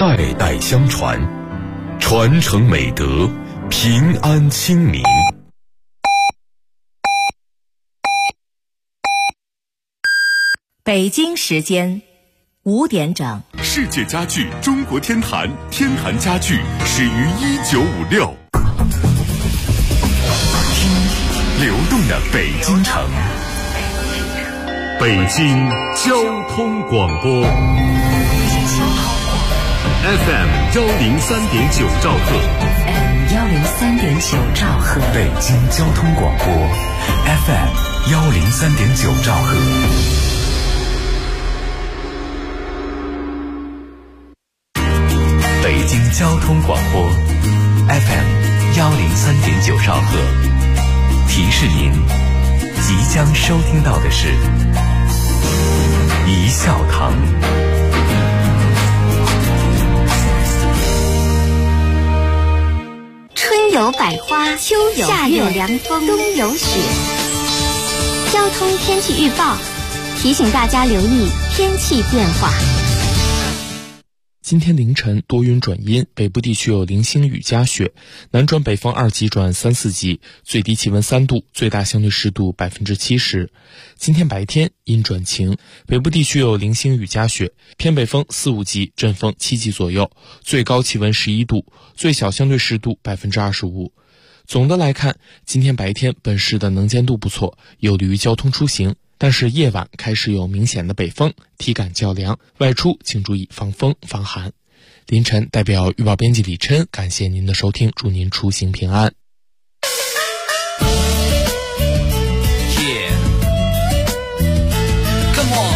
代代相传，传承美德，平安清明。 北京时间5点整。 世界家具中国天坛，天坛家具始于1956。听流动的北京城，北京交通广播 FM 103.9兆赫 103.9兆赫， 北京交通广播 FM 103.9兆赫。北京交通广播 FM 103.9兆赫，提示您即将收听到的是一笑堂。 春有百花，秋有夏有凉风，冬有雪。交通天气预报提醒大家留意天气变化。 今天凌晨多云转阴，北部地区有零星雨夹雪，南转北风2级转3、4级，最低气温3度，最大相对湿度70%。今天白天阴转晴，北部地区有零星雨夹雪，偏北风4、5级，阵风7级左右，最高气温11度，最小相对湿度25%。总的来看，今天白天本市的能见度不错，有利于交通出行。但是夜晚开始有明显的北风，体感较凉，外出请注意防风防寒。凌晨代表预报编辑李琛，感谢您的收听，祝您出行平安。 Come on，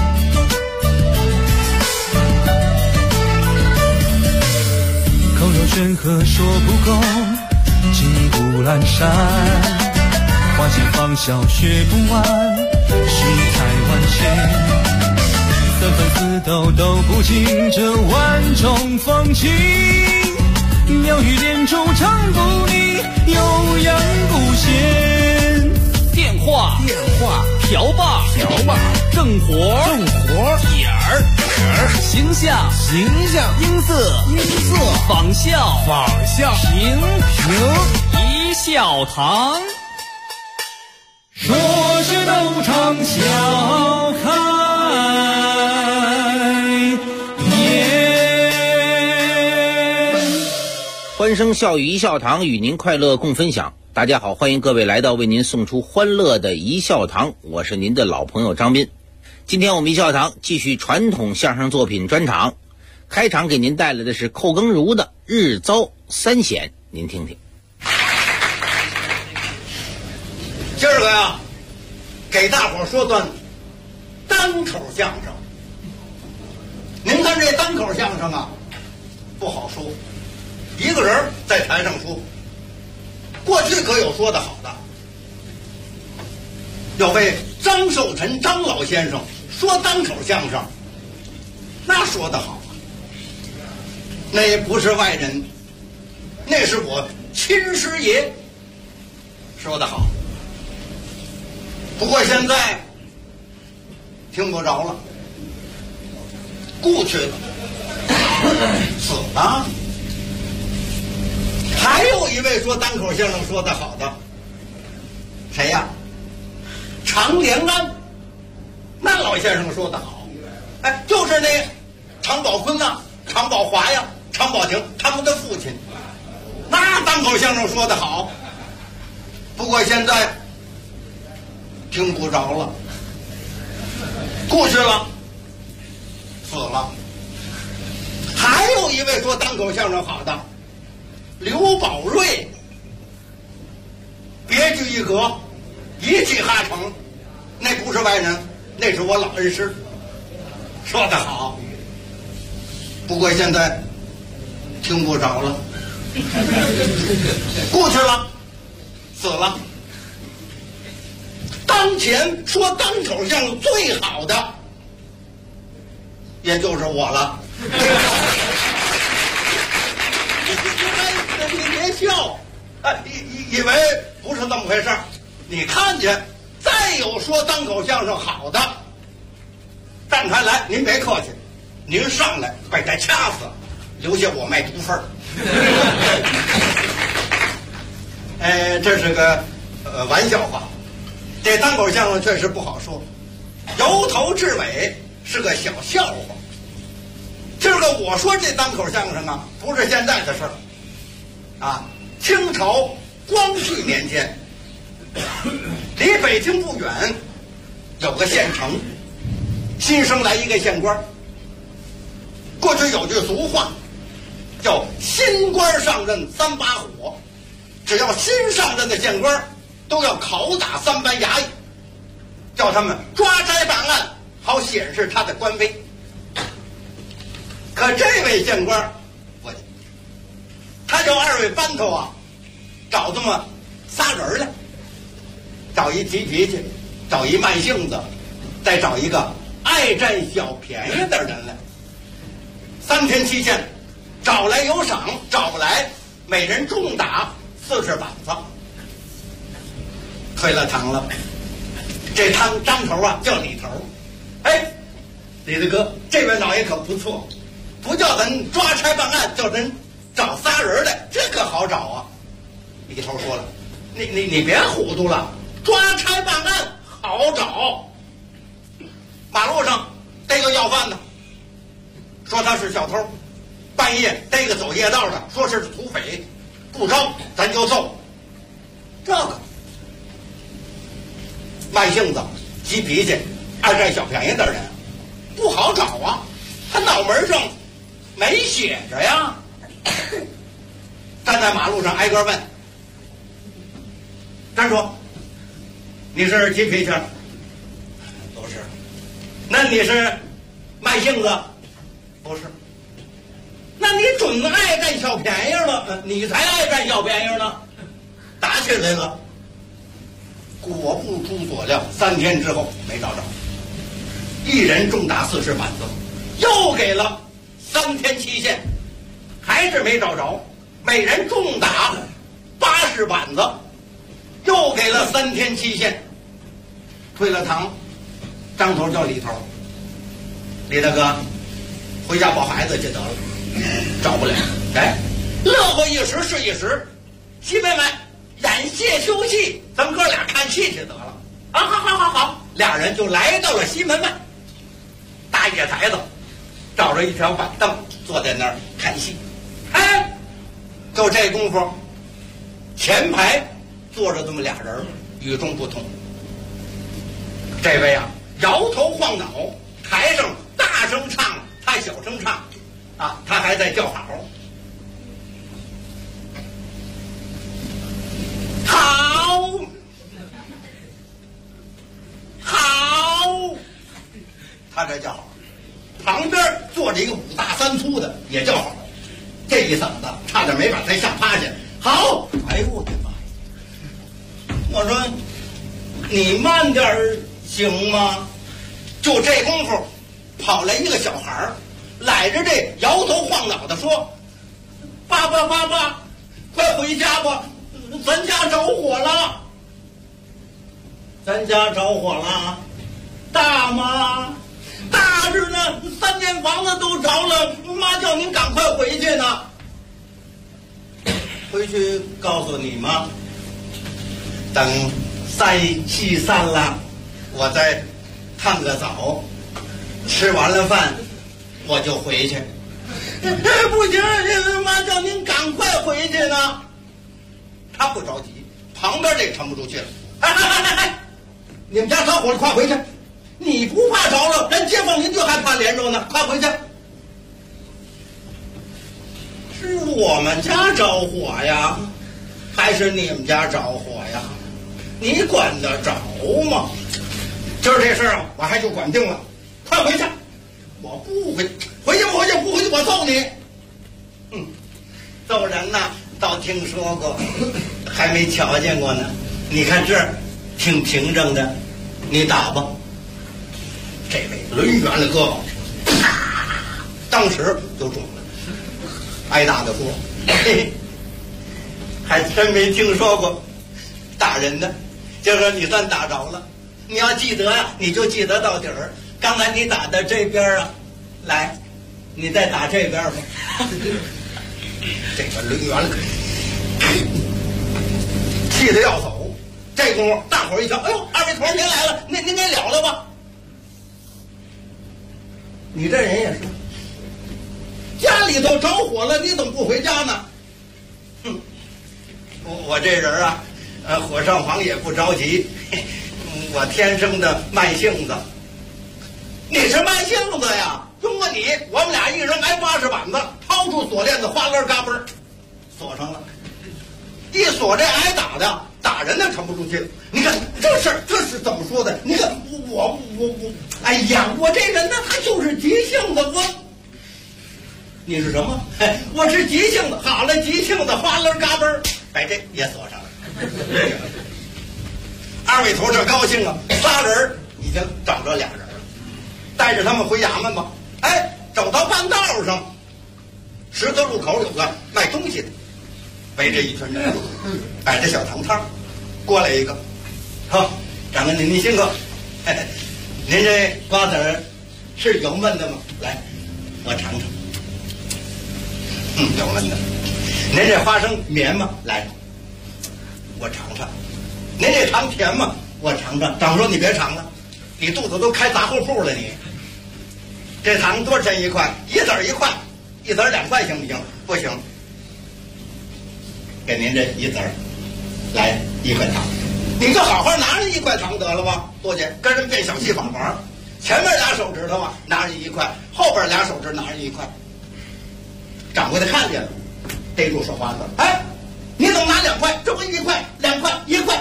口若悬河说不够，骑虎阑珊，花间芳笑学不完，世态万千，三分四斗都不尽这万种风情，妙语连珠唱不腻，悠扬不闲。电话瓢把正活点儿形象音色仿效平一笑堂，说是斗场笑开颜。 欢声笑语一笑堂，与您快乐共分享。大家好，欢迎各位来到为您送出欢乐的一笑堂，我是您的老朋友张斌。今天我们一笑堂继续传统相声作品专场，开场给您带来的是寇耕儒的日遭三险，您听听。 今儿个呀，给大伙儿说段单口相声。您看这单口相声啊，不好说，一个人在台上说。过去可有说得好的，有位张寿臣张老先生说单口相声，那说得好，那不是外人，那是我亲师爷，说得好。不过现在听不着了，故去了，死了。还有一位说单口相声说得好的，谁呀？常连安，那老先生说得好，哎，就是那常宝坤呐、常宝华呀、常宝霆他们的父亲，那单口相声说得好。不过现在听不着了，故去了，死了。还有一位说单口相声好的，刘宝瑞，别具一格，一气哈成，那不是外人，那是我老恩师，说得好。不过现在听不着了，故去了，死了。当前说单口相声最好的，也就是我了。你别笑，以为不是这么回事。你看见再有说单口相声好的，站台来，您别客气，您上来把他掐死。 留下我卖毒份儿。这是个玩笑话。这单口相声确实不好说，由头至尾是个小笑话。今儿个我说这单口相声啊，不是现在的事儿啊。清朝光绪年间，离北京不远有个县城，新生来一个县官。过去有句俗话叫新官上任3把火，只要新上任的县官都要拷打3班衙役，叫他们抓摘办案，好显示他的官威。可这位县官不行，他叫2位班头啊，找这么仨人来，找一急脾气，找一慢性子，再找一个爱占小便宜的人来。3天期限，找来有赏，找不来每人重打40板子。推了堂了，这张头啊叫李头。李大哥，这位老爷可不错，不叫咱抓差办案，叫咱找仨人来，这可好找啊。李头说了，你别糊涂了，抓差办案好找。马路上逮个要饭的，说他是小偷；半夜逮个走夜道的，说是土匪，不招咱就揍。这个慢性子、急脾气、爱占小便宜的人不好找啊，他脑门上没写着呀。站在马路上挨个问，站住！你是急脾气？不是。那你是慢性子？不是。那你准爱占小便宜了，你才爱占小便宜呢。打起来了。果不出所料，3天之后没找着，一人重打40板子，又给了3天期限，还是没找着，每人重打80板子，又给了3天期限。退了堂，张头叫李头，李大哥，回家抱孩子去得了，找不了。乐呵一时是一时，西妹妹演戏休戏，咱们哥俩看戏去得了。好，俩人就来到了西门外，大野台子，找着一条板凳，坐在那儿看戏。就这功夫，前排坐着这么俩人，与众不同。这位啊，摇头晃脑，台上大声唱，他小声唱，他还在叫好。好，他这叫好。旁边坐着一个5大3粗的，也叫好。这一嗓子差点没把他吓趴下。好，哎呦我的妈呀！我说你慢点行吗？就这功夫，跑来一个小孩揽着这摇头晃脑的说：“爸，快回家吧，咱家着火了。”咱家着火了，大吗？大着呢，3间房子都着了，妈叫您赶快回去呢。回去告诉你妈，等戏散了，我再烫个澡，吃完了饭我就回去。不行，妈叫您赶快回去呢。他不着急，旁边这沉不住气了。你们家着火了，快回去！你不怕着了，人街坊邻居还怕连着呢，快回去！是我们家着火呀，还是你们家着火呀？你管得着吗？今儿这事儿我还就管定了，快回去！我不回，回去不回去，不回去我揍你！揍人呐，倒听说过，还没瞧见过呢。你看这儿挺平整的，你打吧。这位抡圆了胳膊，啪，当时就中了。挨打的说：“嘿嘿，还真没听说过打人的。今儿你算打着了，你要记得呀，你就记得到底儿。刚才你打的这边啊，来， 你再打这边吧。这个抡圆了，气得要走。这功夫，大伙儿一瞧，哎呦，二位头您来了，您给了了吧？你这人也是，家里头着火了，你怎么不回家呢？哼，我这人啊，火上房也不着急，我天生的慢性子。你是慢性子呀？通过你，我们俩一人挨80板子，掏出锁链子，哗啦嘎嘣，锁上了。一锁这挨打的，打人的沉不住气。你看这事儿，这是怎么说的？你看我，哎呀，我这人呢，他就是急性子。你是什么？我是急性子。好了，急性子，哗啦嘎嘣，把这也锁上了。二位头这高兴啊，3人已经找着2人了，带着他们回衙门吧。哎，走到半道上，十字路口有个卖东西的。围着一群人，摆着小糖摊，过来一个，好，长官您辛苦，您这瓜子儿是油焖的吗？来，我尝尝。油焖的。您这花生绵吗？来，我尝尝。您这糖甜吗？我尝尝。长官说你别尝了，你肚子都开杂货铺了你。这糖多少钱1块？1子1块，1子2块行不行？不行。给您这1子来1块糖，你就好好拿着1块糖得了吧？多姐跟人变小戏法玩，前面2手指头啊拿着1块，后边2手指拿着1块。掌柜的看见了，逮住手把子，哎，你怎么拿2块？这不1块2块1块，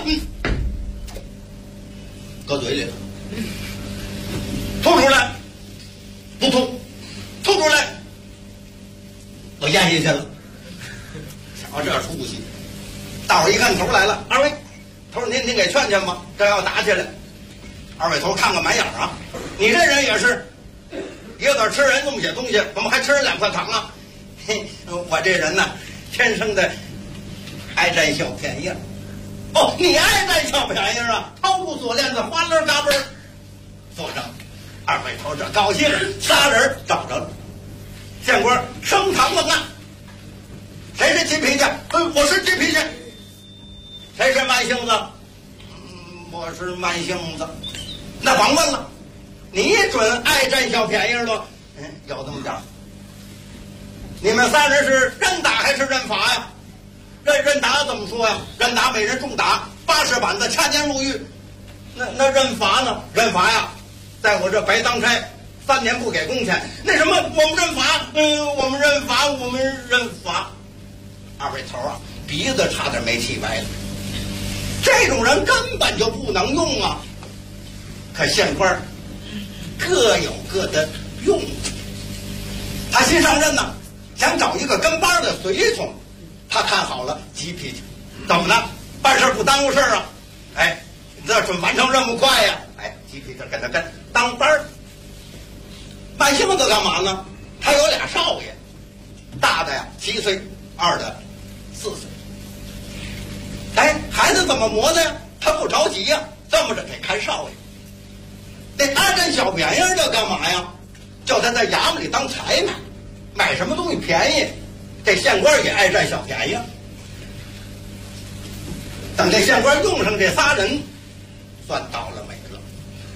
搁嘴里了，吐出来，不吐，吐出来，我咽下去了。这出息，大伙一看头来了，二位头您给劝劝吧，这要打起来。二位头看个满眼啊，你这人也是，一个吃人这么些东西，怎么还吃人2块糖啊？嘿，我这人呢，天生的爱占小便宜。哦，你爱占小便宜啊？掏出锁链子，哗啦嘎嘣，锁上。二位头这高兴，3人找着了。县官升堂问案。谁是急脾气？我是急脾气。谁是慢性子？我是慢性子。那甭问了，你准爱占小便宜了。有这么点。你们3人是认打还是认罚呀？认打怎么说呀？认打每人重打80板子，掐监入狱。那认罚呢？认罚呀，在我这白当差3年不给工钱。那什么，我们认罚，我们认罚，我们认罚。二位头啊，鼻子差点没气歪了。这种人根本就不能用啊！可县官各有各的用处。他新上任呢，想找一个跟班的随从。他看好了，急脾气，怎么呢？办事不耽误事啊！哎，这准完成任务快呀！哎，急脾气跟他跟当班。慢性子干嘛呢？他有俩少爷，大的呀7岁，二的4岁。哎，孩子怎么磨的呀？他不着急呀，这么着得看少爷。那他占小便宜的干嘛呀？叫他在衙门里当采买，买什么东西便宜，这县官也爱占小便宜。等这县官用上这仨人，算倒了霉了。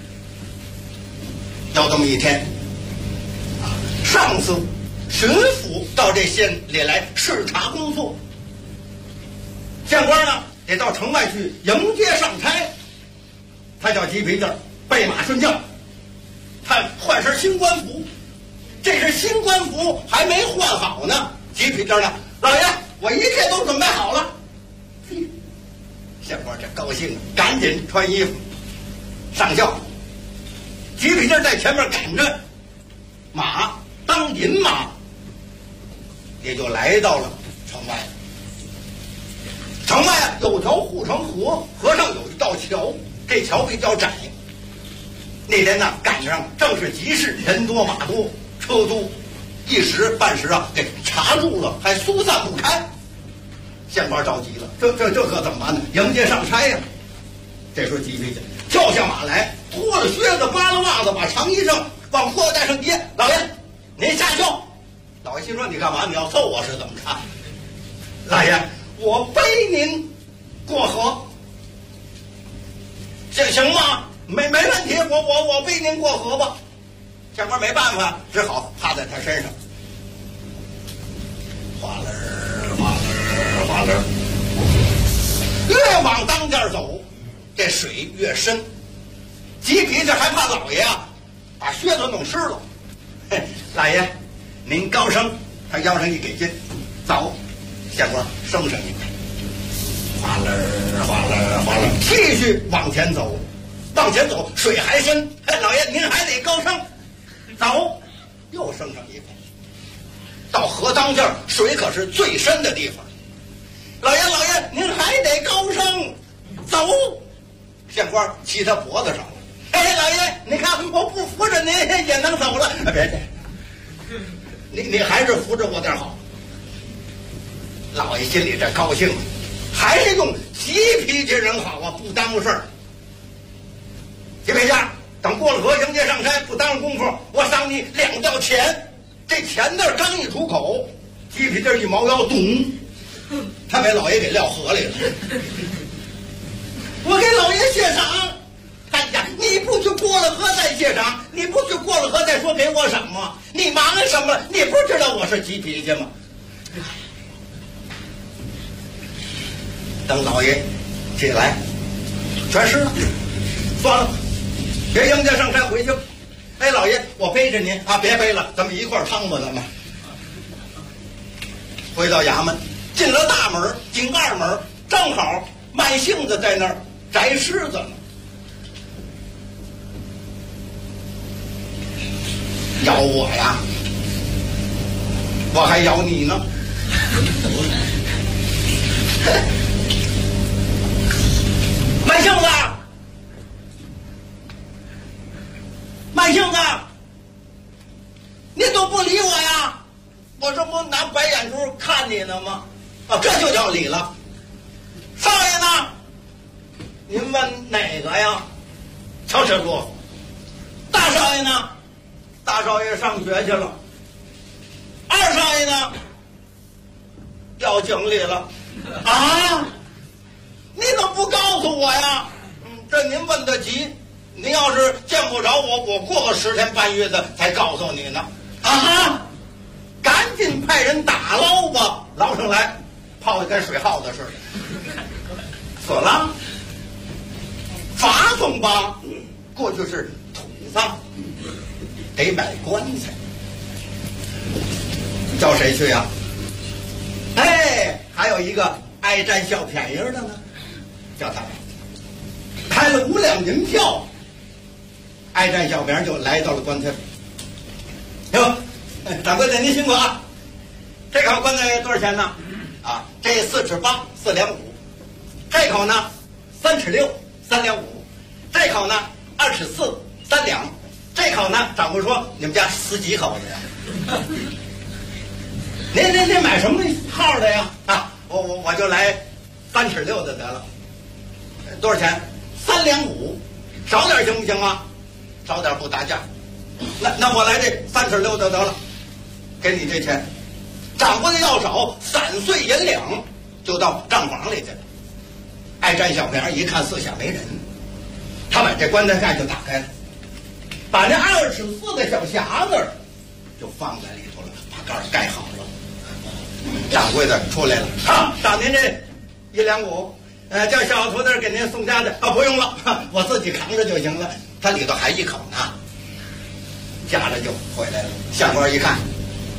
有这么一天，上司巡抚到这县里来视察工作，县官呢得到城外去迎接上差。他叫急脾气，备马顺将，他换身新官服，这是新官服还没换好呢。急脾气呢，老爷，我一切都准备好了。县官这高兴，赶紧穿衣服上轿。急脾气在前面赶着马，当银马，也就来到了城外。城外啊有条护城河，河上有一道桥，这桥比较窄。那天呢赶上正是集市，人多马多，车多，一时半时啊给查住了，还疏散不开。县官着急了，这可怎么办呢？迎接上差呀！这时候急脾气跳下马来，脱了靴子，扒了袜子，把长衣裳往裤袋上叠。老爷，您下轿， 老爷心说：“你干嘛？你要揍我是怎么着？”老爷，我背您过河，这行吗？没问题，我背您过河吧。县官没办法，只好趴在他身上，哗啦哗啦哗啦，越往当间走，这水越深。急脾气还怕老爷啊，把靴子弄湿了。老爷，您高升，他腰上一给劲，走。县官升上一拍，哗啦哗啦哗啦，继续往前走，往前走，水还深。老爷您还得高升，走，又升上一拍。到河当间，水可是最深的地方。老爷您还得高升，走。县官骑他脖子上了。老爷，你看我不扶着您也能走了。别，你还是扶着我点好。老爷心里这高兴，还是用急脾气人好啊，不耽误事儿。急脾气，等过了河迎接上山，不耽误功夫，我赏你2吊钱。这钱字刚一出口，急脾气一毛腰，咚，他把老爷给撂河里了。我给老爷谢赏。哎呀，你不去过了河再谢赏，你不去过了河再说给我赏吗？你忙什么？你不知道我是急脾气吗？等老爷起来，全湿了，算了，别迎接上山回去。老爷，我背着您啊，别背了，咱们一块儿趟吧，咱们。回到衙门，进了大门，进二门，正好卖杏子在那儿摘狮子呢。咬我呀，我还咬你呢。卖杏子，卖杏子，你都不理我呀？我这不拿白眼珠看你呢吗？啊，这就叫理了。少爷呢？您问哪个呀？瞧这啰嗦。大少爷呢？大少爷上学去了。二少爷呢？掉井里了。啊？你怎么不告诉我呀？这您问得急，您要是见不着我，我过个10天半月的才告诉你呢。啊！赶紧派人打捞吧，捞上来，泡的跟水耗子似的。死了，法送吧，过去是土葬，得买棺材，叫谁去呀？还有一个爱占小便宜的呢，叫他开了5两银票，爱占小便宜就来到了棺材。哟，掌柜的您辛苦啊！这口棺材多少钱呢？啊，这4尺8，4两5；这口呢3尺6，3两5；这口呢2尺4，3两；这口呢，掌柜说你们家死几口子呀？您买什么号的呀？啊，我就来3尺6的得了。多少钱？3两5，少点行不行啊？少点不打架。那我来这3尺6的得了，给你这钱。掌柜的要少，散碎银两，就到账房里去了。爱占小便宜一看四下没人，他把这棺材盖就打开了，把那2尺4的小匣子就放在里头了，把盖盖好了。掌柜的出来了，赏您这1两5，叫小徒弟给您送家去啊，不用了，我自己扛着就行了。他里头还一口呢，夹着就回来了。县官一看，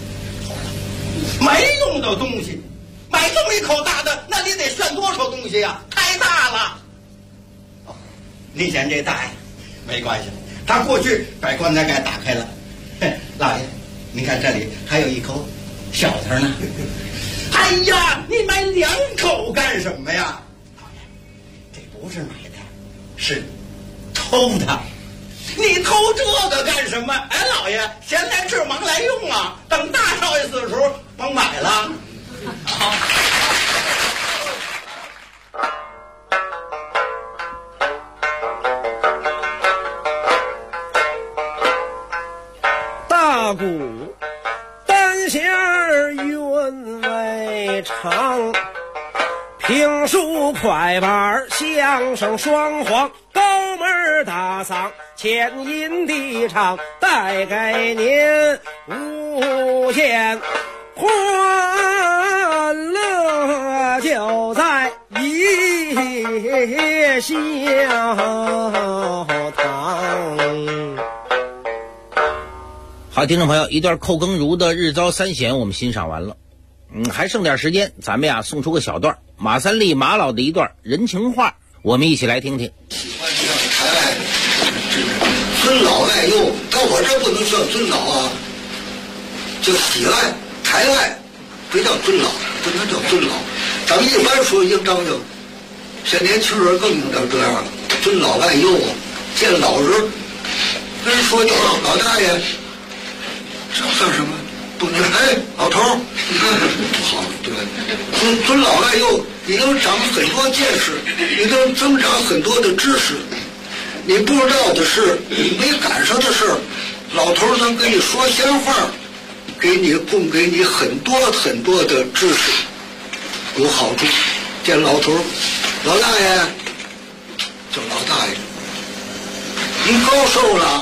没用的东西，买这么一口大的，那你得炫多少东西呀？太大了。你嫌这大呀？没关系，他过去把棺材盖打开了。老爷，您看这里还有一口小的呢。哎呀，你买2口干什么呀？老爷，这不是买的，是偷的。你偷这个干什么？老爷，闲来致忙来用啊！等大少爷死的时候，甭买了。好。 大鼓单弦一场，评书快板相声双簧，高门大嗓牵引地唱，带给您无限欢乐，就在一笑堂。 好，听众朋友，一段寇更如的《日遭三险》我们欣赏完了。还剩点时间，咱们呀送出个小段马三立马老的一段人情话，我们一起来听听。 喜欢这样抬爱，尊老爱幼，到我这不能算尊老啊，就喜爱抬爱，不叫尊老，不能叫尊老。咱们一般说应当有，现在年轻人更应当这样了，尊老爱幼啊，见老人跟人说句话，老大爷。这算什么？不能哎，老头儿，你看不好，对吧？尊老爱幼，你能长很多见识，你能增长很多的知识。你不知道的事，你没赶上的事，老头儿能跟你说闲话，供给你很多很多的知识，有好处。见老头儿，老大爷，叫老大爷，您高寿了？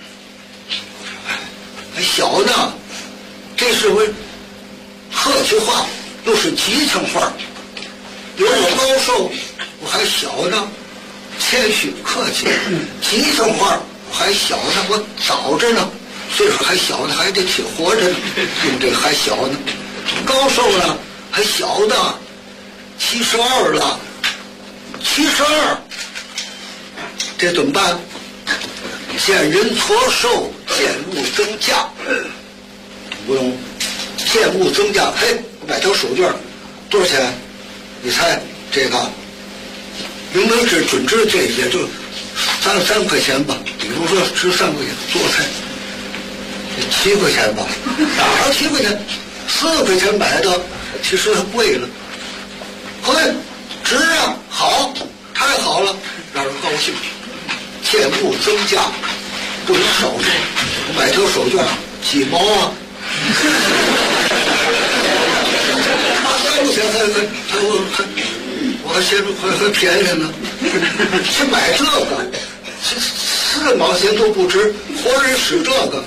还小呢，这是为客气话，又是吉祥话。比如我高寿，我还小呢，谦虚客气；吉祥话，我还小呢，我早着呢，岁数还小呢，还得挺活着呢，用这个还小呢。高寿了，还小呢，72了，72，这怎么办？见人矬寿，见物增价，不用见物增价。嘿，我买条手绢，多少钱？你猜这个？明明是准值，这也就3块钱吧。比如说值3块钱，做菜7块钱吧，哪儿7块钱？4块钱买的，其实它贵了。嘿，值啊，好，太好了，让人高兴。见物增价，不能少数。买条手绢几毛啊？3块钱我还嫌还便宜呢。去买这个，4毛钱都不值，活人使这个。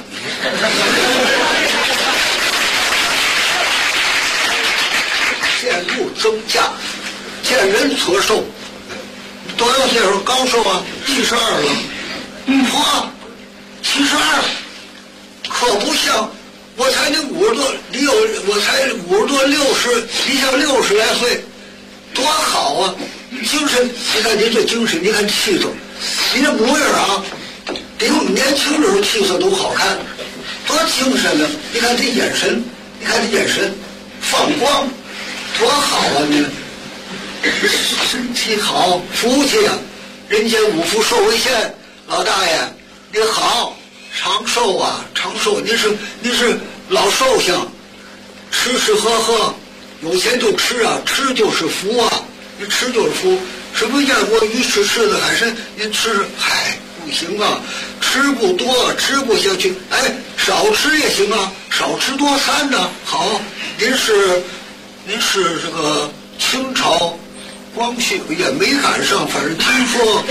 见物增价，见人矬寿。多少岁数高寿啊？72了。嚯，72，可不像我才那50多，我才50多60，你像60来岁，多好啊！精神，你看您这精神，你看气色，你这模样啊，比我们年轻的时候气色都好看，多精神呢！你看这眼神，你看这眼神，放光，多好啊！你。身体好，福气啊！人间五福寿为先，老大爷您好，长寿啊，长寿！您是老寿星，吃吃喝喝，有钱就吃啊，吃就是福啊，您吃就是福。什么燕窝鱼吃的海参，您吃，嗨，不行啊，吃不多，吃不下去。哎，少吃也行啊，少吃多餐呢。好，您是这个清朝。光绪也没赶上，反正听说过。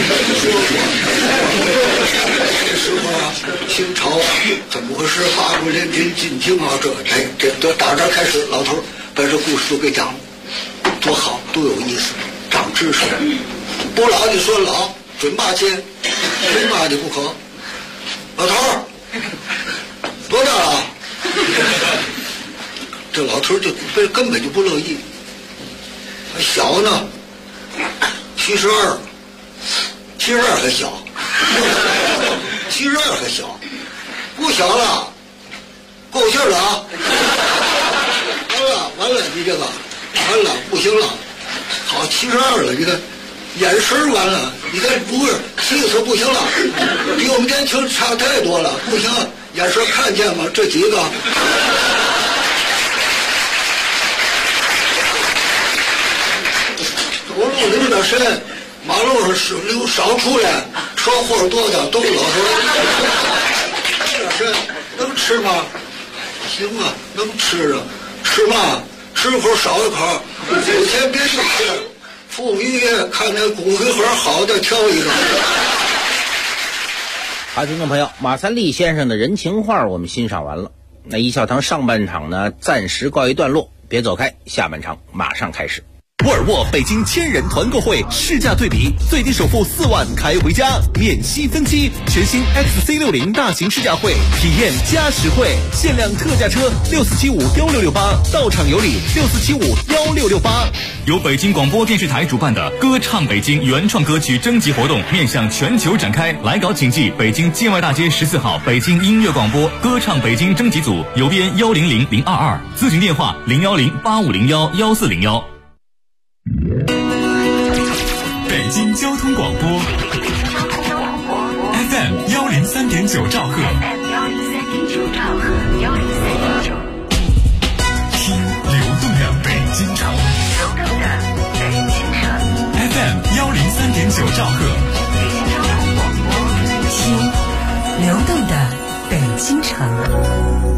这时候啊，清朝怎么回事？八国联军进京啊，这打这开始，老头把这故事都给讲了，多好，多有意思，长知识。不老你说老，准骂街，非骂你不可。老头多大了？这老头就根本就不乐意。小呢，72还小，72还小，不小了，够劲了啊！完了，你这个完了，不行了，好72了，你看眼神完了，你看不是气色不行了，比我们年轻差太多了，不行，眼神看见吗？这几个。走路留点神，马路上少出来，车祸多点，都老头留点神，能吃吗？行啊，能吃啊，吃嘛， 吃口少一口，有钱别少了。富裕看那骨灰盒好的挑一个。 好，听众朋友，马三立先生的人情话我们欣赏完了。那一笑堂上半场呢，暂时告一段落，别走开，下半场马上开始。 沃尔沃北京1000人团购会试驾对比，最低首付4万开回家，免息分期，全新 XC60 大型试驾会，体验加实惠，限量特价车64751668，到场有礼64751668。 由北京广播电视台主办的歌唱北京原创歌曲征集活动面向全球展开，来稿请寄北京建外大街14号北京音乐广播歌唱北京征集组，邮编100022，咨询电话01085011401。 北京交通广播 FM 103.9兆赫，听流动的北京城。FM 103.9兆赫， 听流动的北京城。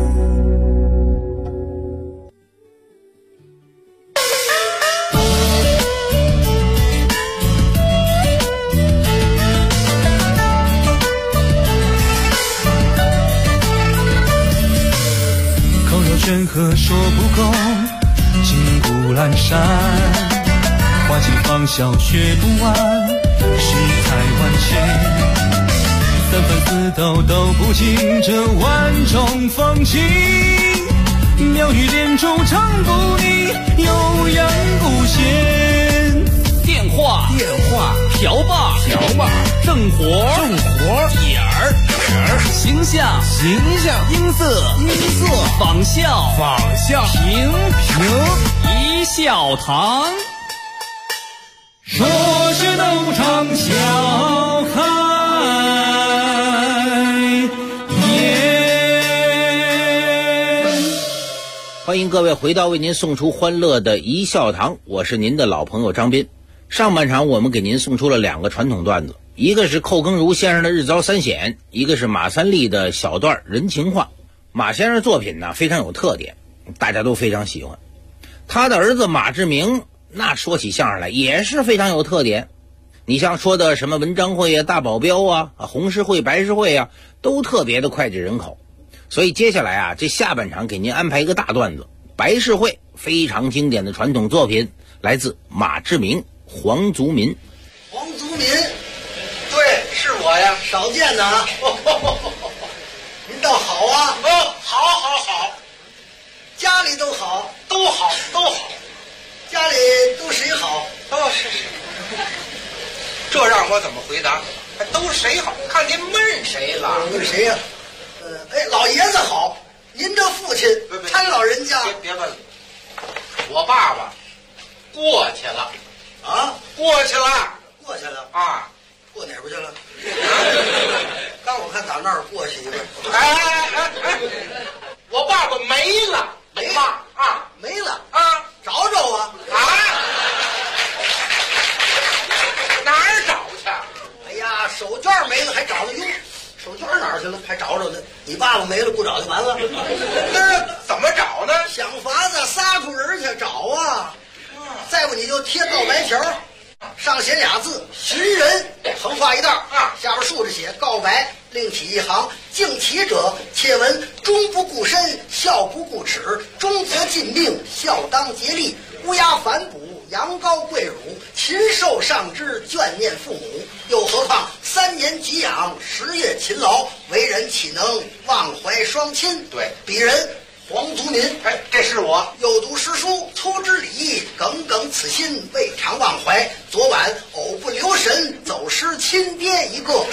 山河说不够，金谷阑珊，花尽芳笑学不完，世态万千，三番四斗都不尽这万种风情，妙语连珠唱不腻，悠扬不闲。 电话瓢把正活点儿形象音色仿效平一笑堂， 说是斗场笑开颜。 欢迎各位回到为您送出欢乐的一笑堂，我是您的老朋友张斌。上半场我们给您送出了2个传统段子，一个是寇更如先生的日遭三险，一个是马三立的小段人情话。马先生作品呢非常有特点，大家都非常喜欢。他的儿子马志明那说起相声来也是非常有特点，你像说的什么文章会啊、大保镖啊、红十会、白十会啊，都特别的脍炙人口。所以接下来啊，这下半场给您安排一个大段子，白事会非常经典的传统作品，来自马志明、黄族民。 黄族民，对，是我呀，少见的啊。您倒好啊。哦，好，家里都好，都好。家里都谁好？哦，是。这让我怎么回答？都谁好？看您问谁了？问谁呀？老爷子好。您这父亲，他老人家。别问了，我爸爸过去了。啊，过去了啊，过哪边去了？刚我看打那儿过去一个。哎，我爸爸没了啊，没了啊，找啊啊，哪儿找去？哎呀，手绢没了还找着，哟，手绢哪儿去了？还找着呢。你爸爸没了不找就完了？那怎么找呢？想法子撒出人去找啊。再不你就贴告白条，上写俩字寻人，横画一道啊，下边竖着写告白，另起一行敬其者切闻终不顾身，孝不顾齿，终则尽命，孝当竭力，乌鸦反哺，羊羔跪乳，禽兽上之，眷念父母。又何况3年给养，10月勤劳，为人岂能忘怀双亲？对，鄙人黄族民，这是我又读诗书，粗知礼义，耿耿此心，未尝忘怀。昨晚偶不留神，走失亲爹一个。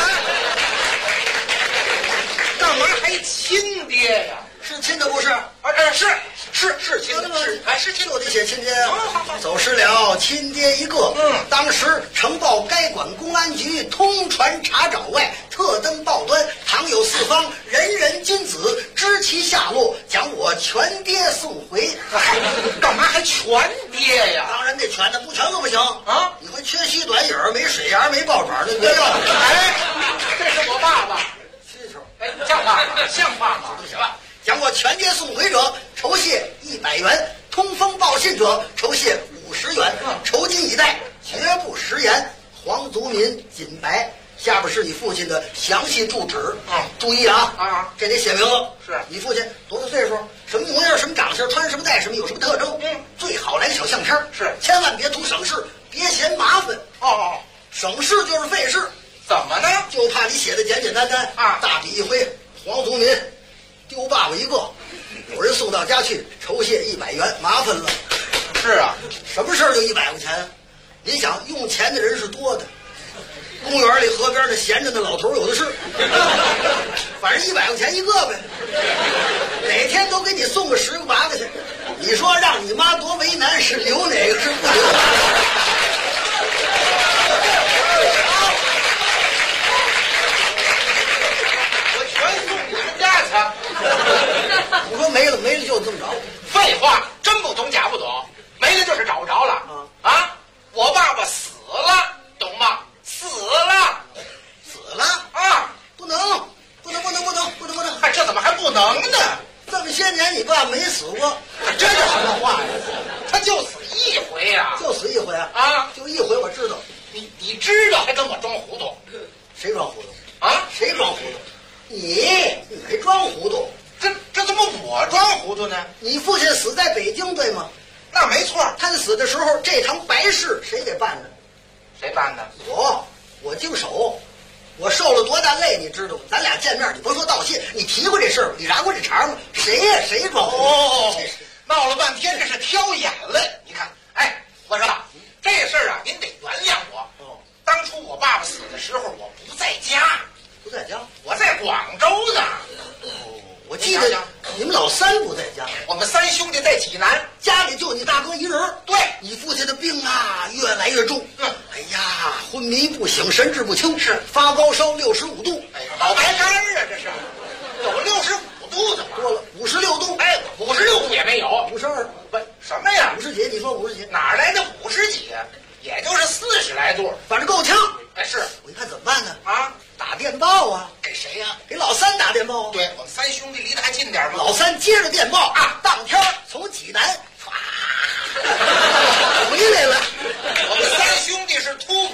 干嘛还亲爹呀？是亲的不是？是亲的，是亲的，我得写亲爹。走失了亲爹一个。当时呈报该管公安局通传查找外，特登报端，倘有四方人人君子知其下落，将我全爹送回。干嘛还全爹呀？当然得全的，不全都不行啊！你会缺膝短影，没水牙，没爆爪，那别要。这是我爸爸。需求，像话吗？像话吗？不行了。将我全爹送回者，酬谢100元， 通风报信者，酬谢50元，酬金以待，绝不食言。黄祖民锦白。下边是你父亲的详细住址注意啊，这得写明了。是你父亲多大岁数，什么模样，什么长相，穿什么戴什么，有什么特征。最好来个小相片。是，千万别图省事，别嫌麻烦。省事就是费事。怎么呢？就怕你写的简简单单大笔一挥，黄祖民丢爸爸一个，有人送到家去，酬谢100元，麻烦了。是啊，什么事儿就100块钱？你想用钱的人是多的。公园里、河边那闲着的老头有的是，反正100块钱一个呗，哪天都给你送个10个8个去。你说让你妈多为难，是留哪个是不留？我全送你们家去。我说没了就这么着。废话，真不懂假不懂，没了就是找不着了。我爸爸死了，懂吗？死了啊！不能！这怎么还不能呢？这么些年你爸没死过，这叫什么话呀？他就死一回呀！就死一回啊！就一回，我知道。你知道还跟我装糊涂？谁装糊涂啊？谁装糊涂？你没装糊涂。这怎么我装糊涂呢？你父亲死在北京对吗？那没错。他死的时候，这场白事谁给办的？谁办的？我经手，我受了多大累，你知道吗？咱俩见面，你甭说道谢，你提过这事儿吗？你燃过这茬吗？谁呀？谁装？闹了半天，这是挑眼了。你看，我说这事儿啊，您得原谅我。当初我爸爸死的时候，我不在家，我在广州呢。我记得你们老三不在家，我们3兄弟在济南，家里就你大哥一人。对，你父亲的病啊越来越重，哎呀，昏迷不醒，神志不清，是发高烧65度，老白干啊，这是有65度的吗？多了56度，56度也没有，52不什么呀？50几？你说50几？哪来的50几啊？也就是40来度，反正够呛。是我一看怎么办呢？打电报啊！给谁呀？给老三打电报。对，我们3兄弟离得还近点吗？老三接着电报当天从济南回来了。我们3兄弟是秃子。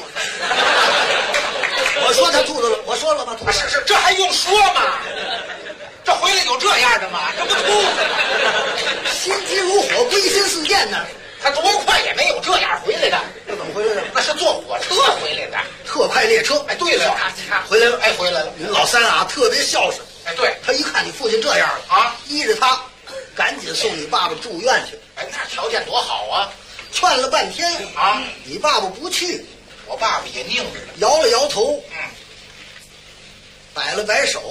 我说他秃子了，我说了吗？秃子是，这还用说吗？这回来有这样的吗？这不秃子吗？心急如火，归心似箭呢。他多快也没有这样回来的。这怎么回来的？那是坐火车回来的，特快列车。对了，回来了，回来了。你们老三特别孝顺。对，他一看你父亲这样了依着他，赶紧送你爸爸住院去。那条件多好啊！劝了半天你爸爸不去，我爸爸也拧着了，摇了摇头，摆了摆手，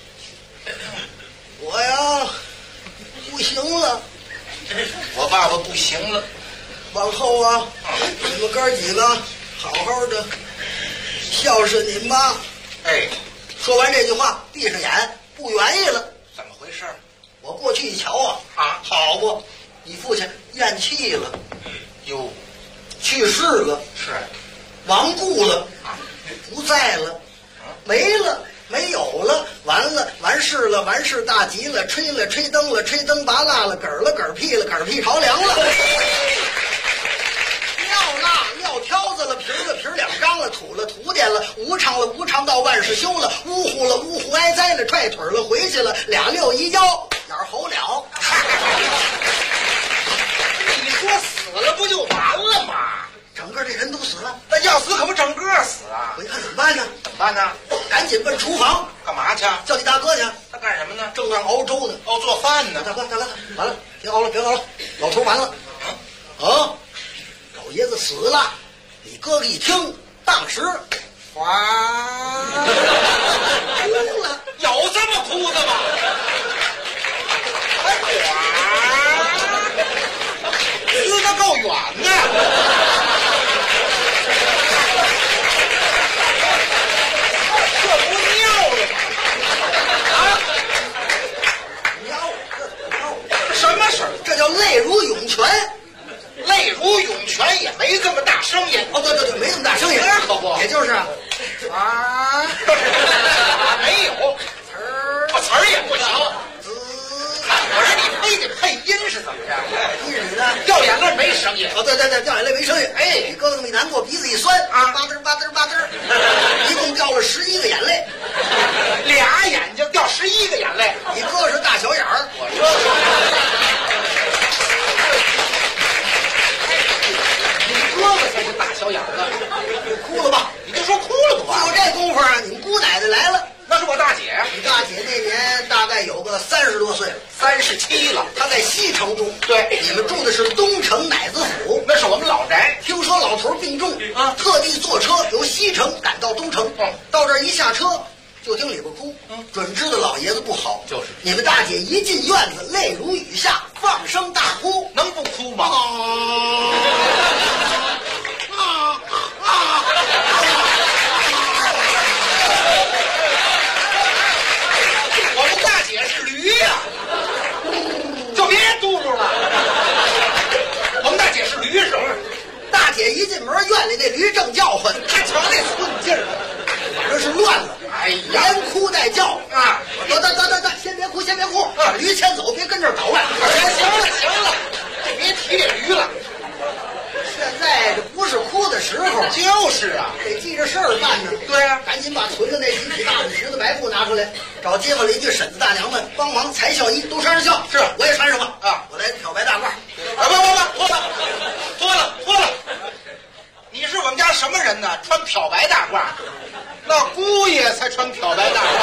我呀不行了。我爸爸不行了，往后你们哥几个好好的孝顺您妈。说完这句话，闭上眼，不愿意了。怎么回事？我过去一瞧好不，你父亲咽气了，哟，去世了，是亡故了，不在了，没了。没有了，完了，完事了，完事大吉了，吹了，吹灯了，吹灯拔蜡了，嗝了，嗝屁了，嗝屁着凉了，撂蜡撂挑子了，皮了，皮两张了，土了，土点了，无常了，无常到万事休了，呜呼了，呜呼哀哉了，踹腿了，回去了，2溜一腰，眼猴了。你说死了不就完了吗？整个这人都死了，那要死可不整个死啊！我一看怎么办呢？怎么办呢？赶紧奔厨房，干嘛去？叫你大哥去。他干什么呢？正在熬粥呢，做饭呢。大哥，完了，别熬了，老头完了。老爷子死了。你哥哥一听，当时哗，哭了。有这么哭的吗？撕得够远的。这叫泪如涌泉，泪如涌泉也没这么大声音。对，没这么大声音，可不，也就是没有词儿也不行。我说你非得配音是怎么着？音你呢？ 声音。对，掉眼泪没声音。哎，你哥哥这么一难过，鼻子一酸啊，吧嘚吧嘚吧嘚，一共掉了11个眼泪， 俩眼睛掉11个眼泪。 你哥是大小眼儿， 我说你哥哥才是大小眼儿的。 哭了吧？ 你就说哭了不完。 就这功夫啊，你们姑奶奶来了。 那是我大姐， 你大姐那年大概有个30多岁了 ，37了。 她在西城住， 对， 你们住的是东城乃子府， 那是我们老宅。 听说老头病重啊，特地坐车由西城赶到东城。到这儿一下车就听里边哭，准知道老爷子不好。 就是你们大姐一进院子，泪如雨下，放声大哭， 能不哭吗？我们大姐是驴呀，就别嘟噜了。我们大姐是驴是吗？ 大姐一进门，院里那驴正叫唤， 他瞧那寸劲儿， 反正是乱了。 哎呀， 连哭带叫啊！ 得，先别哭，把驴牵走，别跟这儿捣乱。 行了，别提这驴了。 现在这不是哭的时候， 就是啊， 得记着事儿办呢。 对啊， 赶紧把存的那几匹大的十字白布拿出来，找街坊邻居、婶子大娘们帮忙裁孝衣，都穿上孝。 是， 我也穿上吧。 啊， 我来个漂白大褂。 脱了。你是我们家什么人呢？穿漂白大褂？那姑爷才穿漂白大褂。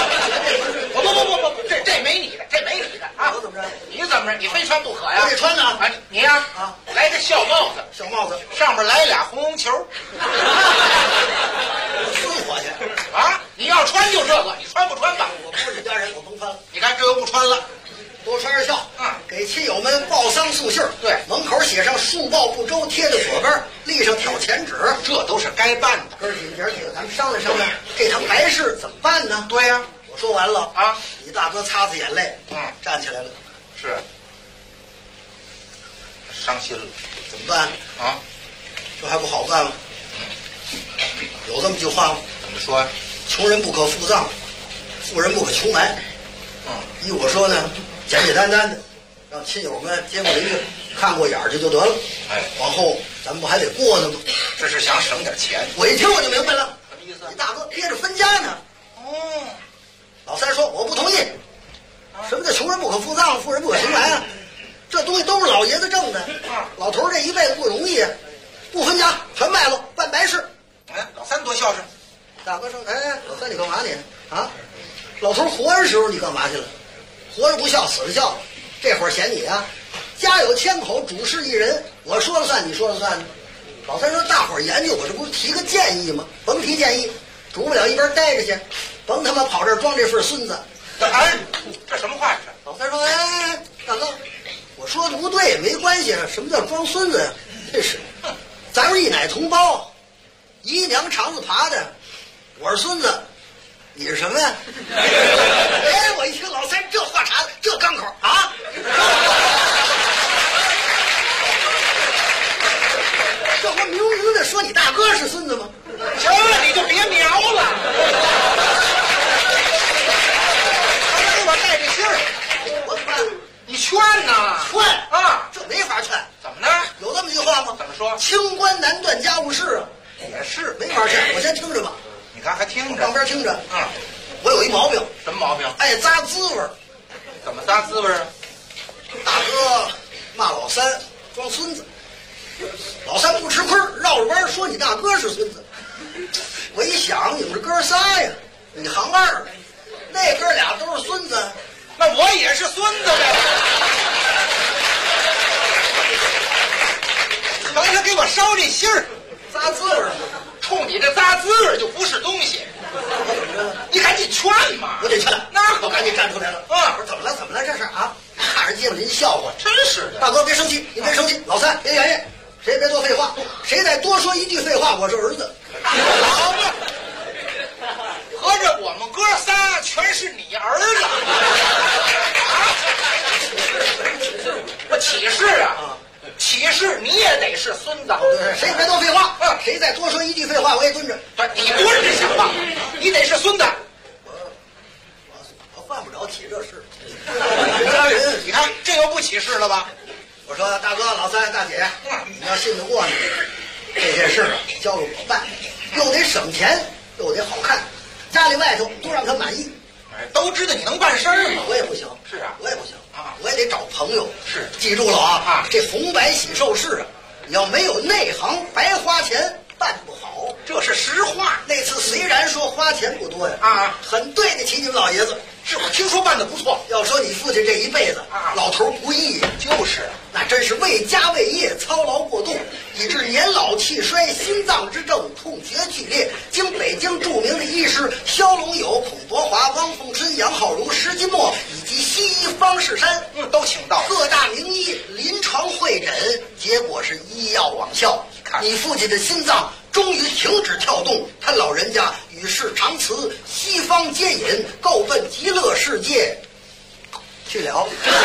不，这没你的啊！ 我怎么着？ 你怎么着？你非穿不可呀？ 我得穿呢。 啊，你呀啊，来个孝帽子，上面来俩红绒球。 私伙去啊！你要穿就这个，你穿不穿吧？ 我不是你家人，我甭穿了。 你看这又不穿了。 多穿上孝，给亲友们报丧送信儿。 对， 门口写上恕报不周，贴在左边，立上挑钱纸， 这都是该办的。 哥几个咱们商量，这堂白事怎么办呢？ 对呀， 我说完了啊， 你大哥擦擦眼泪，站起来了， 是伤心了， 怎么办啊？ 这还不好办吗？有这么句话吗？ 怎么说呀？ 穷人不可负葬，富人不可求埋。依我说呢，简简单单的，让亲友们、街坊邻居看过眼儿去就得了。 哎， 往后咱们不还得过呢吗？ 这是想省点钱。 我一听我就明白了， 什么意思？ 你大哥憋着分家呢。老三说我不同意。什么叫穷人不可负葬，富人不可求埋啊？这东西都是老爷子挣的。老头这一辈子不容易，不分家，全卖了，办白事。 哎，老三多孝顺。 大哥说：“哎，老三你干嘛你啊？老头活着时候你干嘛去了？活着不孝，死了孝。这会儿嫌你啊，家有千口，主事一人，我说了算，你说了算呢。”老三说：“大伙儿研究，我这不是提个建议吗？甭提建议，主不了一边待着去，甭他妈跑这儿装这份孙子。” 哎，这什么话是？ 老三说：“哎，大哥，我说的不对也没关系，什么叫装孙子呀？这是，咱们一奶同胞，姨娘肠子爬的，我是孙子，你是什么呀？”哎，我一听老三这话茬子，这刚口啊！这不明明的说你大哥是孙子吗？ 行了，你就别瞄了。我带着信儿， 我怎么办？ 你劝呐？ 劝啊， 这没法劝。 怎么呢？ 有这么句话吗？ 怎么说？ 清官难断家务事啊。 也是， 没法劝。我先听着吧。 你看，还听着， 旁边听着。我有一毛病。 什么毛病？ 爱咂滋味儿。 怎么咂滋味儿啊？ 大哥骂老三装孙子，老三不吃亏，绕着弯说你大哥是孙子。我一想，你们这哥仨呀，你行二了，那哥俩都是孙子， 那我也是孙子呗。等他给我捎这信儿， 咂滋味儿， 冲你这咂滋味儿就不是东西。你赶紧劝嘛！ 我得劝， 那可赶紧站出来了。 我说怎么了？怎么了？这是啊？看着街坊邻居笑话， 真是的。 大哥别生气，你别生气。老三别原谅，谁也别多废话，谁再多说一句废话，我是儿子。 好嘛，合着我们哥仨全是你儿子啊？我起誓啊！起誓你也得是孙子。 谁也别多废话，谁再多说一句废话，我也蹲着。 你蹲着行吗？你得是孙子。 我犯不着起这事。 家人，你看这又不起誓了吧？ 我说大哥、老三、大姐，你要信得过呢，这件事啊交给我办，又得省钱，又得好看，家里外头都让他满意。 都知道你能办事儿吗？ 我也不行。 是啊， 我也不行啊，我也得找朋友。 是， 记住了啊！这红白喜寿事啊，你要没有内行，白花钱办不好。 这是实话。 那次虽然说花钱不多呀，很对得起你们老爷子。 是我听说办得不错。 要说你父亲这一辈子老头不易呀， 就是那真是为家为业操劳过度，以致年老气衰，心脏之症，痛觉剧烈。经北京著名的医师萧龙友、孔伯华、汪凤春、杨浩如、石金墨以及西医方士山， 都请到各大名医临床会诊，结果是医药网效。你父亲的心脏终于停止跳动，他老人家与世长辞，西方接引，够奔极乐世界去了。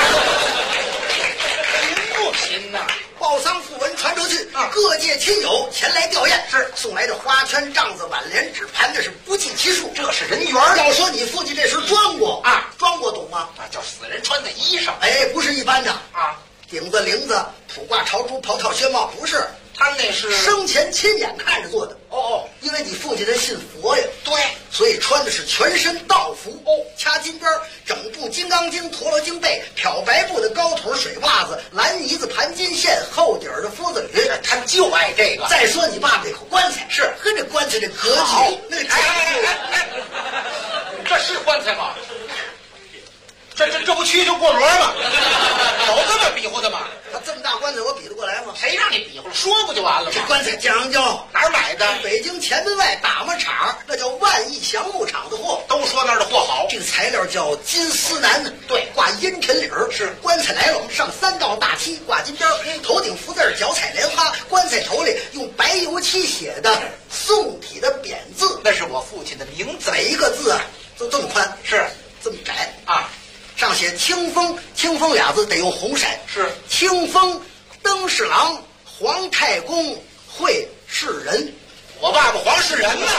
不贫呐！ 报丧讣文传出去，各界亲友前来吊唁，是送来的花圈、帐子、挽联、纸盘，这是不计其数。 这是人缘。 要说你父亲这时装过啊，装过懂吗？ 叫死人穿的衣裳。 哎，不是一般的啊， 顶子、翎子、卜挂朝珠、袍套、靴帽，不是。 他那是生前亲眼看着做的。 哦， 因为你父亲他信佛呀， 对， 所以穿的是全身道服。哦，掐金边，整部金刚经、陀罗经被，漂白布的高腿水袜子，蓝呢子盘金线，厚底儿的夫子履， 他就爱这个。 再说你爸爸这口棺材，是和这棺材这格局，那个这是棺材吗？这不去就过轮吗？有这么比划的吗？ 他这么大棺材，我比得过来吗？ 谁让你比划了？说不就完了吗？ 这棺材讲究， 哪儿买的？ 北京前门外打磨厂，那叫万益祥木厂的货。 都说那儿的货好。 这个材料叫金丝楠， 对， 挂阴沉里儿。是棺材来了，上3道大漆，挂金边，头顶福字，脚踩莲花。棺材头里用白油漆写的宋体的匾字， 那是我父亲的名字， 每一个字啊都这么宽， 是这么窄啊。 上写清风，清风俩字得用红色， 是清风登侍郎皇太公会世人。 我爸爸黄世仁呢？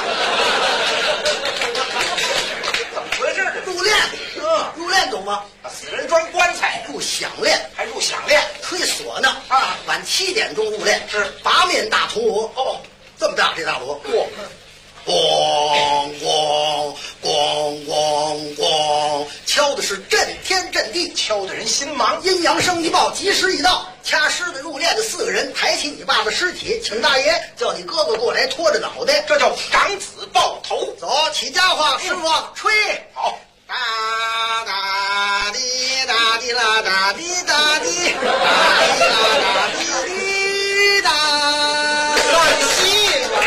怎么回事？ 入殓，入殓懂吗？ 死人装棺材， 入响殓， 还入响殓， 推唢呐啊！ 晚7点钟入殓， 是八面大铜锣。 哦， 这么大这大锣， 嚯！ 咣咣咣咣咣，敲的是震天震地， 敲的人心忙。 阴阳声一报，吉时一到，掐尸的入殓的4个人抬起你爸爸尸体，请大爷叫你哥哥过来拖着脑袋， 这叫长子抱头。 走，起家伙，师傅吹。 好， 哒哒滴哒滴啦哒滴哒滴，哒滴啦哒滴滴哒。 乱戏了。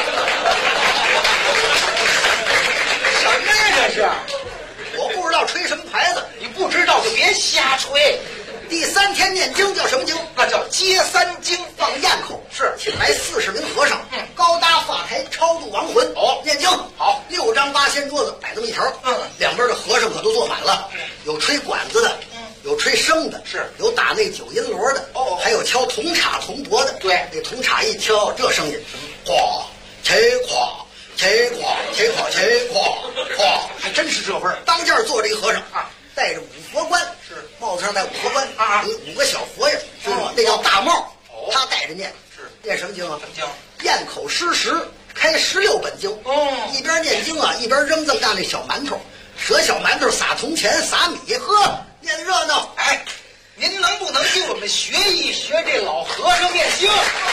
是， 我不知道吹什么牌子， 你不知道就别瞎吹。 第3天念经叫什么经？ 那叫接三经， 放堰口。 是， 请来40名和尚，高搭法台超度亡魂。 哦， 念经好 ，6张八仙桌子摆这么一条，两边的和尚可都坐满了，有吹管子的，有吹笙的， 是有打那9音锣的， 哦， 还有敲铜镲铜钹的。 对， 那铜镲一敲，这声音，咵，切咵。切咵切咵切咵咵， 还真是这味儿。 当间坐着一个和尚啊， 戴着五佛冠， 是帽子上戴五佛冠啊， 有5个小佛爷，知道吗？那叫大帽。 哦， 他戴着念， 是念什么经啊？ 什么经？ 咽口施食，开16本经。 哦， 一边念经啊，一边扔这么大那小馒头，折小馒头，撒铜钱，撒米，呵，念热闹。 哎，您能不能替我们学一学这老和尚念经？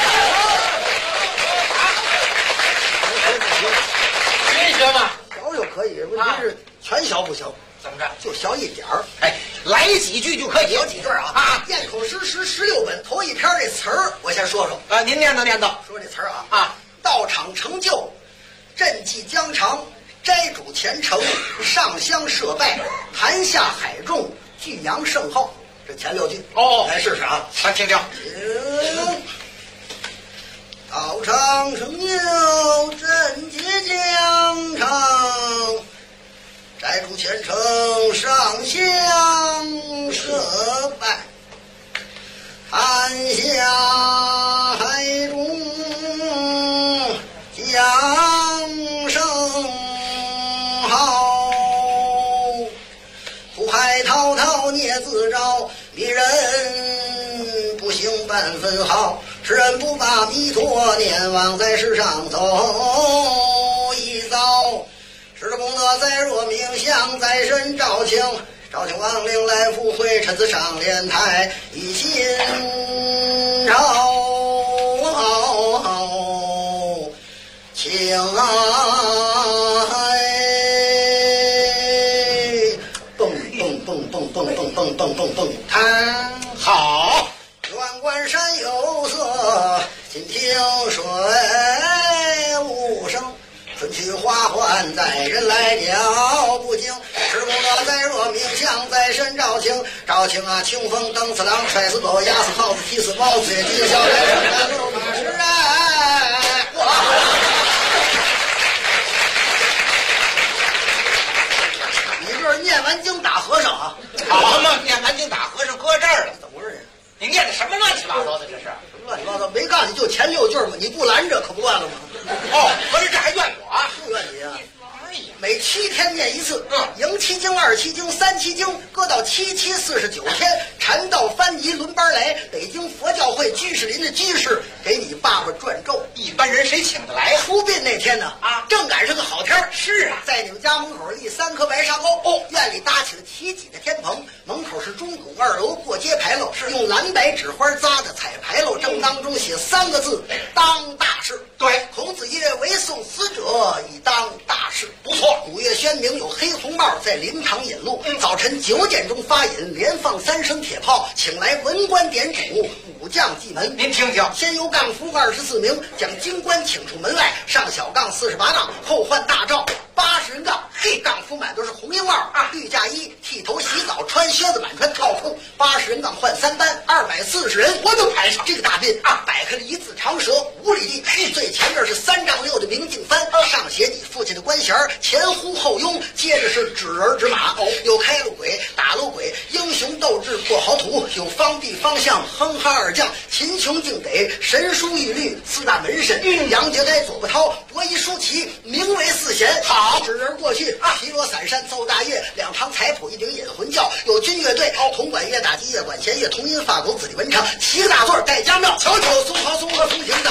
学一学嘛， 学就可以，问题是全学不行。 怎么着？ 就学一点儿。 哎，来几句就可以， 有几句啊！咽口施食16本，头一篇这词儿，我先说说啊。您念叨念叨， 说这词儿啊啊！ 道场成就，赈济疆场，斋主虔诚，上香设拜，坛下海众，聚阳圣号。这前6句哦， 来试试啊！ 咱听听。 道场成就，赈济疆场，斋主虔诚，上香设拜，坛下海众，扬声号，苦海滔滔孽自招，迷人不醒尊号，世人不把弥陀念，往在世上走一遭。世功德在若冥想，在身照清，照清亡灵来赴会，臣子上莲台一心照情啊！蹦蹦蹦蹦蹦蹦蹦蹦蹦蹦，看好， 远观山有色，近听水无声。春去花还在，人来鸟不惊。世功德在若冥想，在身照清，照清啊！清风蹬死狼，踹死狗，压死耗子，踢死包子，也踢笑脸，上干路马是你这是念完经打和尚啊？ 好嘛，念完经打和尚搁这儿了， 怎么回事？ 你念的什么乱七八糟的？这是什么乱七八糟？没告诉你就前6句嘛，你不拦着可不乱了吗？ 哦，合着这还怨我啊？ 不怨你啊。每7天念一次，迎七经、二七经、三七经，搁到7期49天，禅道翻译轮班来。北京佛教会居士林的居士给你爸爸转咒， 一般人谁请得来呀？ 出殡那天呢，正赶上个好天。 是啊， 在你们家门口立3棵白沙沟，院里搭起了齐脊的天棚，门口是钟鼓2楼过街牌楼，是用蓝白纸花扎的彩牌楼，正当中写3个字：当大事。 对， 孔子曰：“唯送死者以当大事。” 不错。 古月宣明有黑红帽在灵堂引路，早晨9点钟发引，连放3声铁炮，请来文官点主，武将祭门。 您听听， 先由杠夫24名将京官请出门外，上小杠48杠，后换大罩80人杠。嘿，杠夫满都是红缨帽绿嫁衣，剃头洗澡，穿靴子满穿套裤。80人杠换3班，240人我都排上。这个大殡摆开了一字长蛇5里地，最前面是3丈6的明镜幡，上写你父亲的官衔，前呼后拥，接着是指人指马，有开路鬼、打路鬼，英雄斗志破豪土，有方地方向哼哈二将，秦琼敬得神书玉律4大门神，杨觉该左不涛伯夷叔齐名为4贤。好，指人过去披罗伞扇奏大乐，2堂彩谱1顶引魂教，有军乐队铜管乐打击乐管弦乐童音发狗子弟文唱7个大座带家庙，瞧瞧松豪松和风行的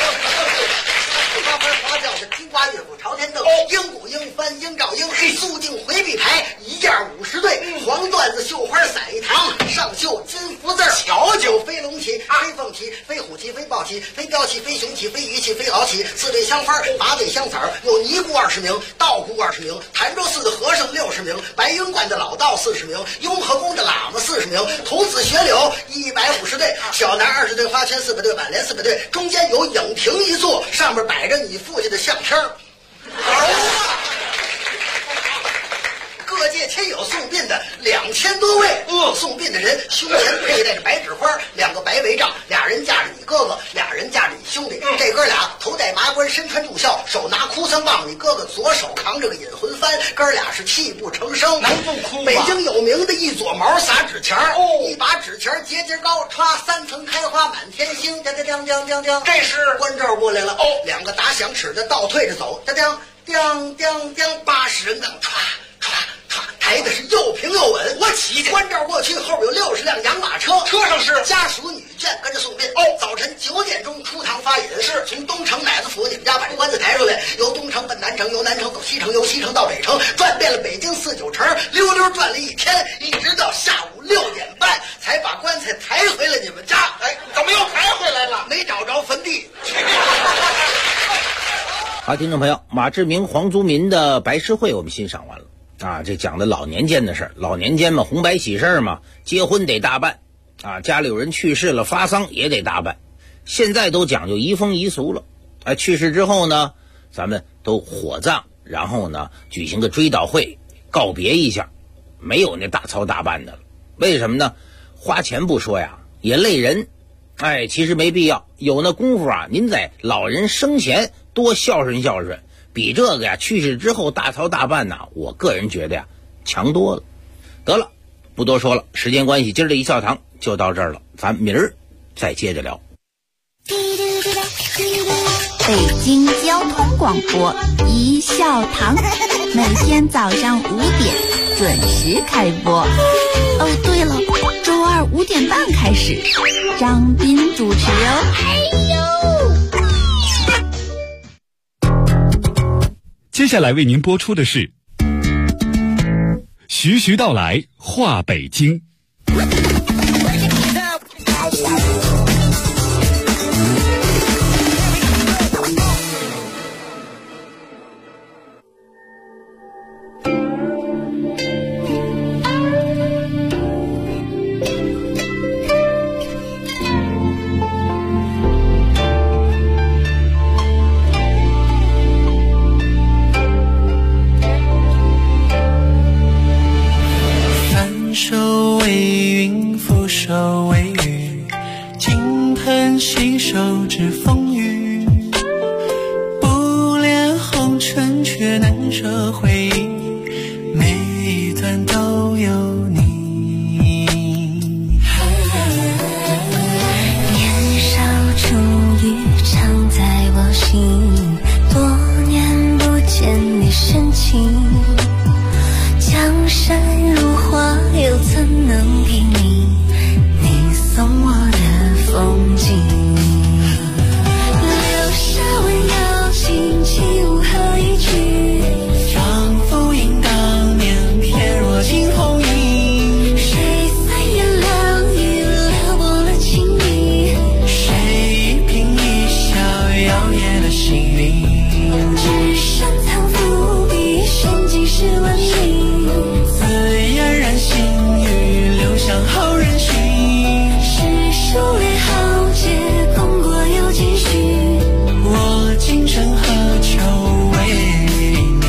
花轿的金瓜乐府朝天凳，鹰鼓鹰翻鹰照鹰，肃静回避牌1件50对，黄缎子绣花伞1堂，上绣金福字，瞧瞧飞龙旗、飞凤旗、飞虎旗、飞豹旗、飞镖旗、飞熊旗、飞鱼旗、飞鳌旗，4对香幡，8对香伞，有尼姑20名，道姑20名，潭州寺的和尚60名，白云观的老道40名，雍和宫的喇嘛40名，童子学柳150对，小男20对，花圈400对，挽联400对，中间有影亭1座，上面摆着你父亲的相片。各界亲友送殡的2000多位，送殡的人胸前佩戴着白纸花，2个白围帐，2人架着你哥哥，2人架着你兄弟，这哥俩头戴麻冠，身穿重孝，手拿哭丧棒，你哥哥左手扛着个引魂幡，哥俩是泣不成声，能不哭吗？北京有名的一撮毛撒纸钱一把纸钱节节高，歘3层开花满天星，将，这是关照过来了，2个打响尺的倒退着走，将，80人杠歘抬的是又平又稳，我骑去。关照过去，后边有60辆洋马车，车上是家属女眷跟着送殡。早晨9点钟出堂发引，是从东城奶子府你们家把这棺材抬出来，由东城奔南城，由南城走西城，由西城到北城，转遍了北京4、9城，溜溜转了1天，一直到下午6点半才把棺材抬回了你们家。 哎，怎么又抬回来了？ 没找着坟地。 好，听众朋友，马志明、黄宗民的白诗会我们欣赏完了这讲的老年间的事儿。老年间嘛，红白喜事嘛，结婚得大办家里有人去世了，发丧也得大办。现在都讲究移风易俗了去世之后呢，咱们都火葬，然后呢举行个追悼会告别一下，没有那大操大办的了。为什么呢？花钱不说呀，也累人。其实没必要，有那功夫您在老人生前多孝顺孝顺，比这个去世之后大操大办我个人觉得强多了。得了，不多说了，时间关系，今儿的一笑堂就到这儿了，咱明儿再接着聊。 北京交通广播一笑堂，每天早上5点准时开播。哦，对了，周二5点半开始，张斌主持哦。 接下来为您播出的是徐徐道来话北京。 手为云，覆手为雨，金盆洗手知风雨。不恋红尘，却难舍回忆，每一段都有你。 年少初遇，常在我心，多年不见你深情。江山如画，又怎能比拟你送我的风景？留下温柔轻轻无何一句， 仿佛映当年翩若惊鸿影。 谁三言两语撩拨了情意？ 谁一颦一笑摇曳了心灵？ 只身藏伏笔，深几十万里。 后人寻， 是数列豪杰，功过有几许？ 我今生何求为你？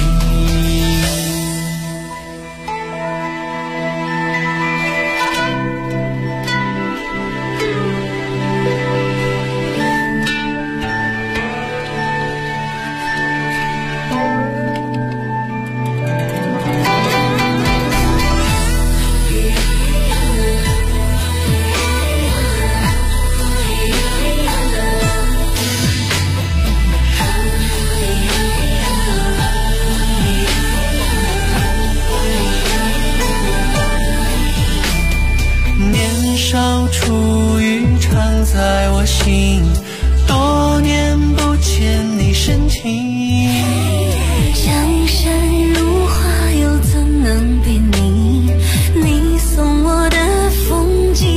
少初遇，常在我心，多年不见你深情。 江山如画，又怎能比拟你送我的风景？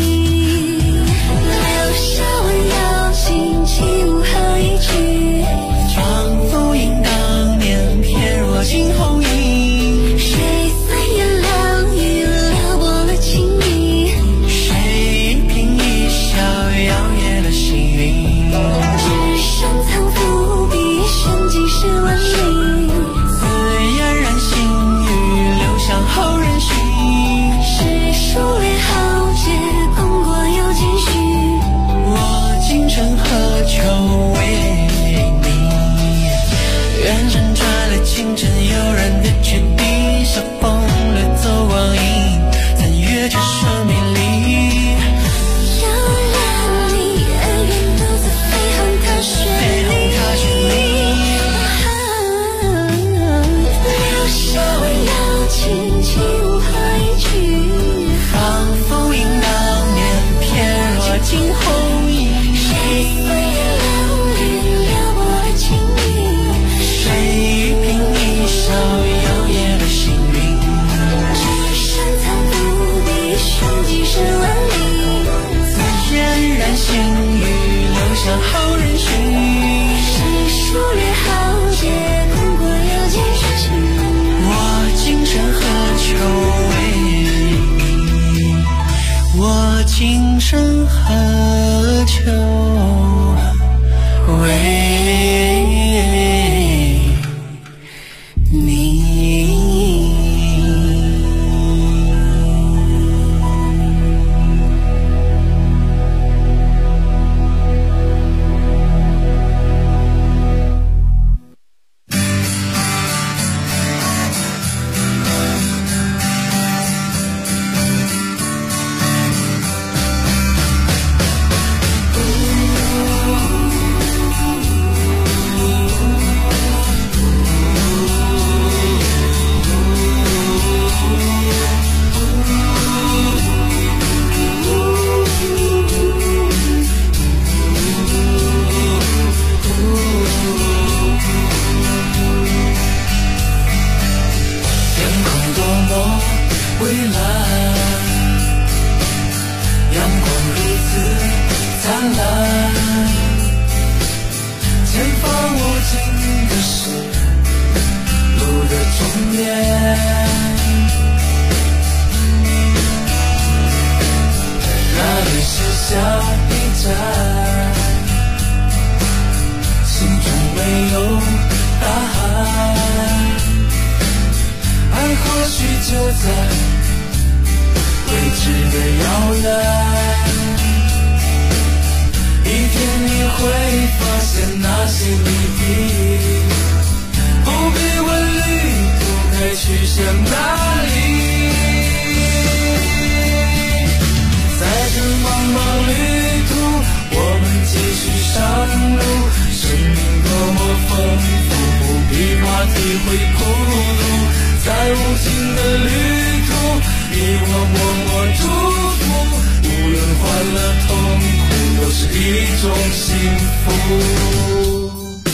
留下温柔轻轻无何一句， 仿佛映当年翩若惊鸿影。 谁三言两语撩拨了情意？ 摇曳了心灵， 只身藏伏笔，深几十万里。 自嫣然心语，流向后人寻。 是数列豪杰，功过有几许？ 我今生何求为你？远征转了清晨悠然的绝地，晓风掠走光阴，残月这生命里。 轻轻无何一句， 仿佛映当年翩若惊鸿影。 谁三言两语撩拨了情意？ 谁一颦一笑摇曳了心灵？ 只身藏伏笔，深几十万里。 自嫣然心语，流向后人寻。 谁数列豪杰，功过有几许？ 今生何求为你？我今生何求为你？ 尽的是路的终点，那里是下一站，心中没有答案，爱或许就在未知的遥远，一天你会发现那些谜底，不必问旅途该去向哪里。在这茫茫旅途，我们继续上路，生命多么丰富，不必怕体会孤独。在无尽的旅途，你我默默祝福，无论欢乐痛苦，都是一种幸福。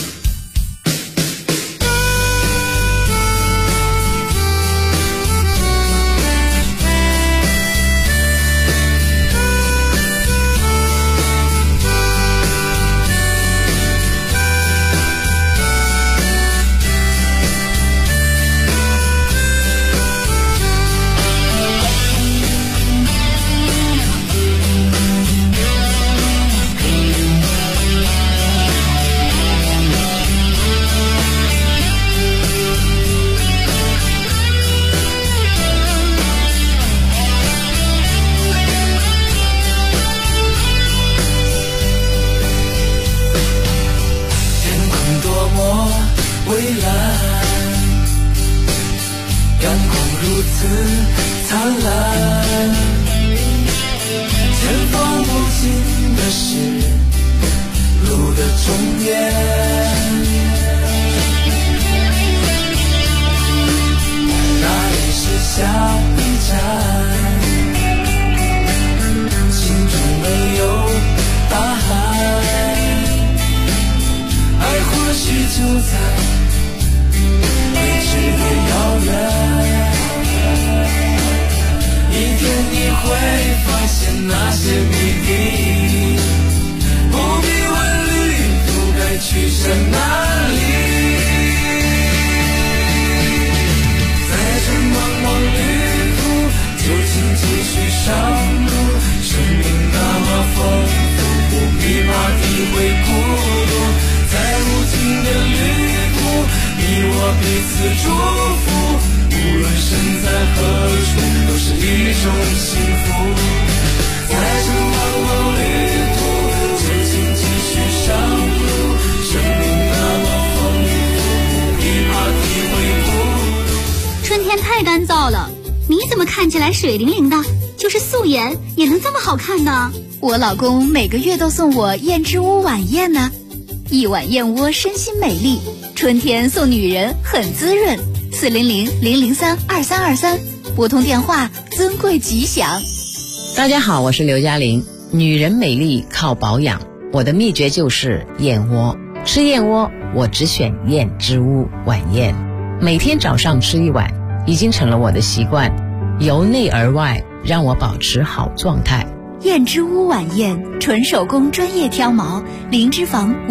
水灵灵的，就是素颜也能这么好看呢。 我老公每个月都送我燕之屋晚宴呢，一碗燕窝身心美丽，春天送女人很滋润。400-003-2323，拨通电话，尊贵吉祥。 大家好，我是刘嘉玲。女人美丽靠保养，我的秘诀就是燕窝。吃燕窝，我只选燕之屋晚宴，每天早上吃一碗，已经成了我的习惯。由内而外，让我保持好状态。 燕之屋晚宴，纯手工专业挑毛，零脂肪。